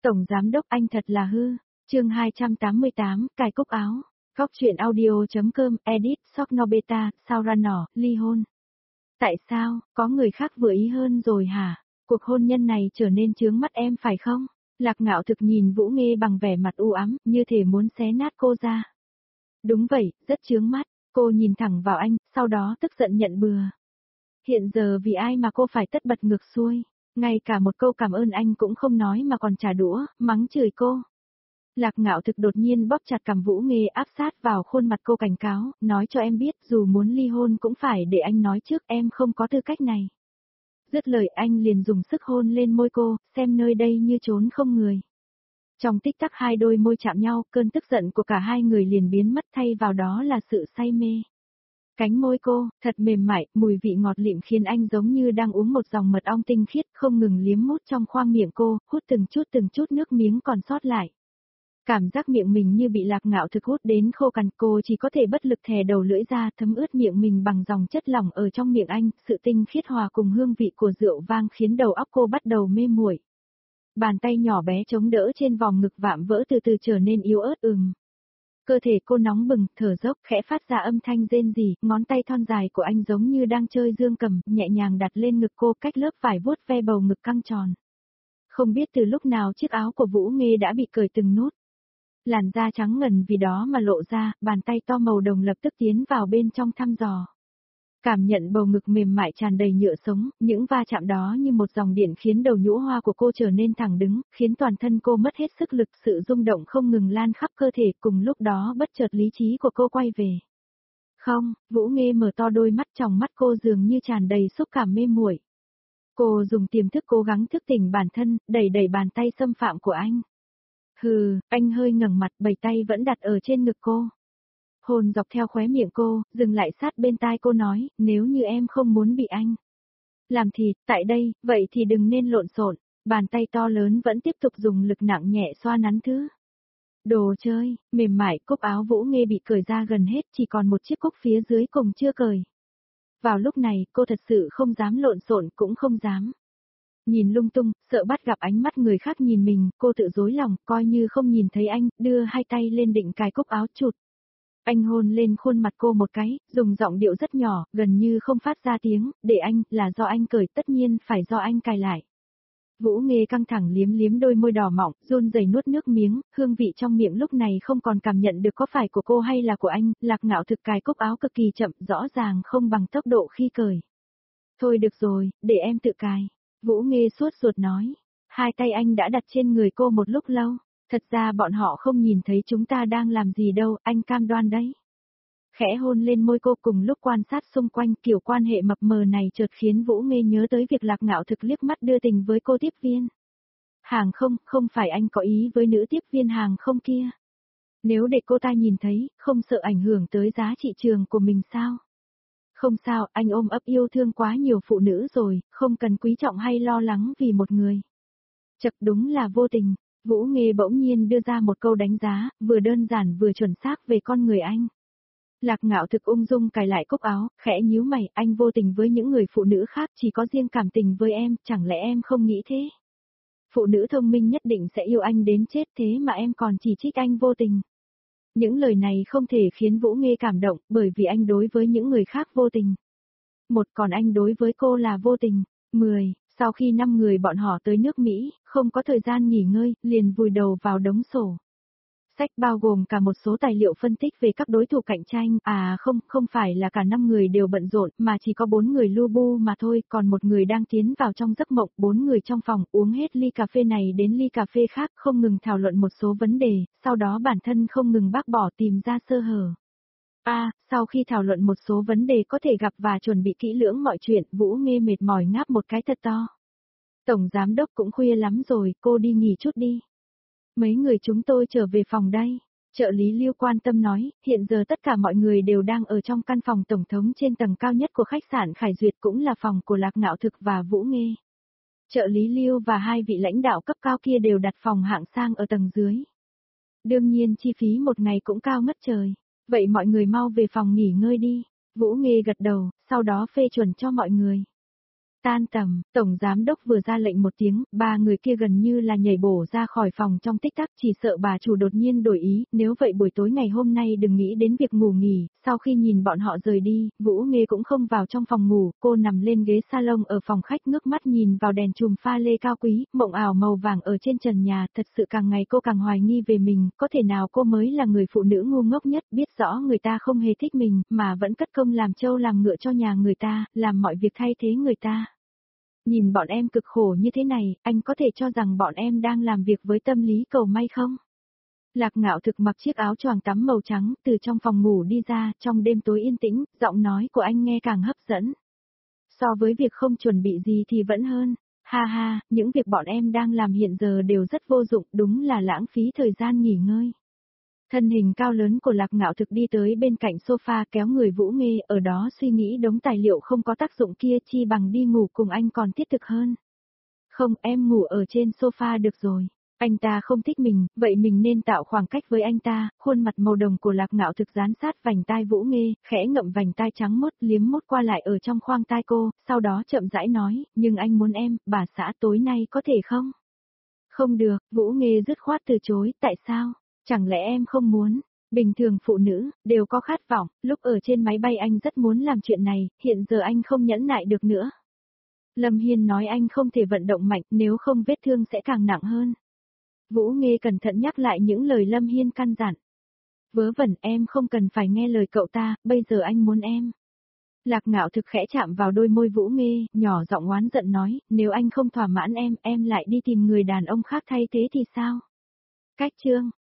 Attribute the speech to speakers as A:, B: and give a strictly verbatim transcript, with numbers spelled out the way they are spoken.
A: Tổng giám đốc anh thật là hư. Chương hai trăm tám mươi tám, cài cúc áo. Góc truyện audio.com, edit, Sok Nobeta, sao ra nỏ, ly hôn. Tại sao, có người khác vừa ý hơn rồi hả? Cuộc hôn nhân này trở nên chướng mắt em phải không? Lạc Ngạo Thực nhìn Vũ Nghê bằng vẻ mặt u ám, như thể muốn xé nát cô ra. Đúng vậy, rất chướng mắt. Cô nhìn thẳng vào anh, sau đó tức giận nhận bừa. Hiện giờ vì ai mà cô phải tất bật ngược xuôi? Ngay cả một câu cảm ơn anh cũng không nói mà còn trả đũa, mắng chửi cô. Lạc Ngạo Thực đột nhiên bóp chặt cằm Vũ Nghê áp sát vào khuôn mặt cô cảnh cáo, nói cho em biết dù muốn ly hôn cũng phải để anh nói trước, em không có tư cách này. Dứt lời anh liền dùng sức hôn lên môi cô, xem nơi đây như trốn không người. Trong tích tắc hai đôi môi chạm nhau, cơn tức giận của cả hai người liền biến mất, thay vào đó là sự say mê. Cánh môi cô, thật mềm mại, mùi vị ngọt lịm khiến anh giống như đang uống một dòng mật ong tinh khiết, không ngừng liếm mút trong khoang miệng cô, hút từng chút từng chút nước miếng còn sót lại. Cảm giác miệng mình như bị Lạc Ngạo Thực hút đến khô cằn, cô chỉ có thể bất lực thè đầu lưỡi ra, thấm ướt miệng mình bằng dòng chất lỏng ở trong miệng anh, sự tinh khiết hòa cùng hương vị của rượu vang khiến đầu óc cô bắt đầu mê muội. Bàn tay nhỏ bé chống đỡ trên vòng ngực vạm vỡ từ từ trở nên yếu ớt ừm. Cơ thể cô nóng bừng, thở dốc, khẽ phát ra âm thanh rên rỉ, ngón tay thon dài của anh giống như đang chơi dương cầm, nhẹ nhàng đặt lên ngực cô cách lớp vải vuốt ve bầu ngực căng tròn. Không biết từ lúc nào chiếc áo của Vũ Nghê đã bị cởi từng nút. Làn da trắng ngần vì đó mà lộ ra, bàn tay to màu đồng lập tức tiến vào bên trong thăm dò. Cảm nhận bầu ngực mềm mại tràn đầy nhựa sống, những va chạm đó như một dòng điện khiến đầu nhũ hoa của cô trở nên thẳng đứng, khiến toàn thân cô mất hết sức lực, sự rung động không ngừng lan khắp cơ thể, cùng lúc đó bất chợt lý trí của cô quay về. Không, Vũ Nghê mở to đôi mắt, trong mắt cô dường như tràn đầy xúc cảm mê muội. Cô dùng tiềm thức cố gắng thức tỉnh bản thân, đẩy đẩy bàn tay xâm phạm của anh. Hừ, anh hơi ngẩng mặt, bảy tay vẫn đặt ở trên ngực cô. Hồn dọc theo khóe miệng cô, dừng lại sát bên tai cô nói, nếu như em không muốn bị anh làm thì, tại đây, vậy thì đừng nên lộn xộn. Bàn tay to lớn vẫn tiếp tục dùng lực nặng nhẹ xoa nắn thứ. Đồ chơi, mềm mại, cúc áo Vũ Nghê bị cởi ra gần hết, chỉ còn một chiếc cúc phía dưới cùng chưa cởi. Vào lúc này, cô thật sự không dám lộn xộn, cũng không dám nhìn lung tung, sợ bắt gặp ánh mắt người khác nhìn mình, cô tự dối lòng, coi như không nhìn thấy anh, đưa hai tay lên định cài cúc áo chụt. Anh hôn lên khuôn mặt cô một cái, dùng giọng điệu rất nhỏ, gần như không phát ra tiếng, để anh, là do anh cởi, tất nhiên phải do anh cài lại. Vũ Nghê căng thẳng liếm liếm đôi môi đỏ mọng, run rẩy nuốt nước miếng, hương vị trong miệng lúc này không còn cảm nhận được có phải của cô hay là của anh, Lạc Ngạo Thực cài cúc áo cực kỳ chậm, rõ ràng không bằng tốc độ khi cởi. Thôi được rồi, để em tự cài. Vũ Nghê suốt ruột nói. Hai tay anh đã đặt trên người cô một lúc lâu. Thật ra bọn họ không nhìn thấy chúng ta đang làm gì đâu, anh cam đoan đấy. Khẽ hôn lên môi cô cùng lúc quan sát xung quanh, kiểu quan hệ mập mờ này chợt khiến Vũ Nghê nhớ tới việc Lạc Ngạo Thực liếc mắt đưa tình với cô tiếp viên hàng không, không phải anh có ý với nữ tiếp viên hàng không kia. Nếu để cô ta nhìn thấy, không sợ ảnh hưởng tới giá trị trường của mình sao? Không sao, anh ôm ấp yêu thương quá nhiều phụ nữ rồi, không cần quý trọng hay lo lắng vì một người. Chật đúng là vô tình. Vũ Nghê bỗng nhiên đưa ra một câu đánh giá, vừa đơn giản vừa chuẩn xác về con người anh. Lạc Ngạo Thực ung dung cài lại cúc áo, khẽ nhíu mày, anh vô tình với những người phụ nữ khác, chỉ có riêng cảm tình với em, chẳng lẽ em không nghĩ thế? Phụ nữ thông minh nhất định sẽ yêu anh đến chết, thế mà em còn chỉ trích anh vô tình. Những lời này không thể khiến Vũ Nghê cảm động, bởi vì anh đối với những người khác vô tình. Một, còn anh đối với cô là vô tình. Mười, sau khi năm người bọn họ tới nước Mỹ, không có thời gian nghỉ ngơi, liền vùi đầu vào đống sổ sách bao gồm cả một số tài liệu phân tích về các đối thủ cạnh tranh, à không, không phải là cả năm người đều bận rộn, mà chỉ có bốn người lu bu mà thôi, còn một người đang tiến vào trong giấc mộng, bốn người trong phòng uống hết ly cà phê này đến ly cà phê khác, không ngừng thảo luận một số vấn đề, sau đó bản thân không ngừng bác bỏ tìm ra sơ hở. À, sau khi thảo luận một số vấn đề có thể gặp và chuẩn bị kỹ lưỡng mọi chuyện, Vũ Nghê mệt mỏi ngáp một cái thật to. Tổng giám đốc cũng khuya lắm rồi, cô đi nghỉ chút đi. Mấy người chúng tôi trở về phòng đây. Trợ lý Lưu quan tâm nói, hiện giờ tất cả mọi người đều đang ở trong căn phòng tổng thống trên tầng cao nhất của khách sạn Khải Duyệt, cũng là phòng của Lạc Ngạo Thực và Vũ Nghê. Trợ lý Lưu và hai vị lãnh đạo cấp cao kia đều đặt phòng hạng sang ở tầng dưới. Đương nhiên chi phí một ngày cũng cao ngất trời. Vậy mọi người mau về phòng nghỉ ngơi đi. Vũ Nghê gật đầu, sau đó phê chuẩn cho mọi người Tan tầm, Tổng Giám Đốc vừa ra lệnh một tiếng, ba người kia gần như là nhảy bổ ra khỏi phòng trong tích tắc, chỉ sợ bà chủ đột nhiên đổi ý, nếu vậy buổi tối ngày hôm nay đừng nghĩ đến việc ngủ nghỉ. Sau khi nhìn bọn họ rời đi, Vũ Nghê cũng không vào trong phòng ngủ, cô nằm lên ghế salon ở phòng khách ngước mắt nhìn vào đèn chùm pha lê cao quý, mộng ảo màu vàng ở trên trần nhà, thật sự càng ngày cô càng hoài nghi về mình, có thể nào cô mới là người phụ nữ ngu ngốc nhất, biết rõ người ta không hề thích mình, mà vẫn cất công làm trâu làm ngựa cho nhà người ta, làm mọi việc thay thế người ta. Nhìn bọn em cực khổ như thế này, anh có thể cho rằng bọn em đang làm việc với tâm lý cầu may không? Lạc Ngạo Thực mặc chiếc áo choàng tắm màu trắng, từ trong phòng ngủ đi ra, trong đêm tối yên tĩnh, giọng nói của anh nghe càng hấp dẫn. So với việc không chuẩn bị gì thì vẫn hơn. Ha ha, những việc bọn em đang làm hiện giờ đều rất vô dụng, đúng là lãng phí thời gian nghỉ ngơi. Thân hình cao lớn của Lạc Ngạo Thực đi tới bên cạnh sofa kéo người Vũ Nghê, ở đó suy nghĩ đống tài liệu không có tác dụng kia, chi bằng đi ngủ cùng anh còn thiết thực hơn. Không, em ngủ ở trên sofa được rồi. Anh ta không thích mình, vậy mình nên tạo khoảng cách với anh ta. Khuôn mặt màu đồng của Lạc Ngạo Thực dán sát vành tai Vũ Nghê, khẽ ngậm vành tai trắng mốt, liếm mốt qua lại ở trong khoang tai cô, sau đó chậm rãi nói, nhưng anh muốn em, bà xã tối nay có thể không? Không được, Vũ Nghê dứt khoát từ chối, tại sao? Chẳng lẽ em không muốn? Bình thường phụ nữ, đều có khát vọng, lúc ở trên máy bay anh rất muốn làm chuyện này, hiện giờ anh không nhẫn nại được nữa. Lâm Hiên nói anh không thể vận động mạnh, nếu không vết thương sẽ càng nặng hơn. Vũ Nghê cẩn thận nhắc lại những lời Lâm Hiên căn dặn. Vớ vẩn, em không cần phải nghe lời cậu ta, bây giờ anh muốn em. Lạc Ngạo Thực khẽ chạm vào đôi môi Vũ Nghê, nhỏ giọng oán giận nói, nếu anh không thỏa mãn em, em lại đi tìm người đàn ông khác thay thế thì sao? Cách chương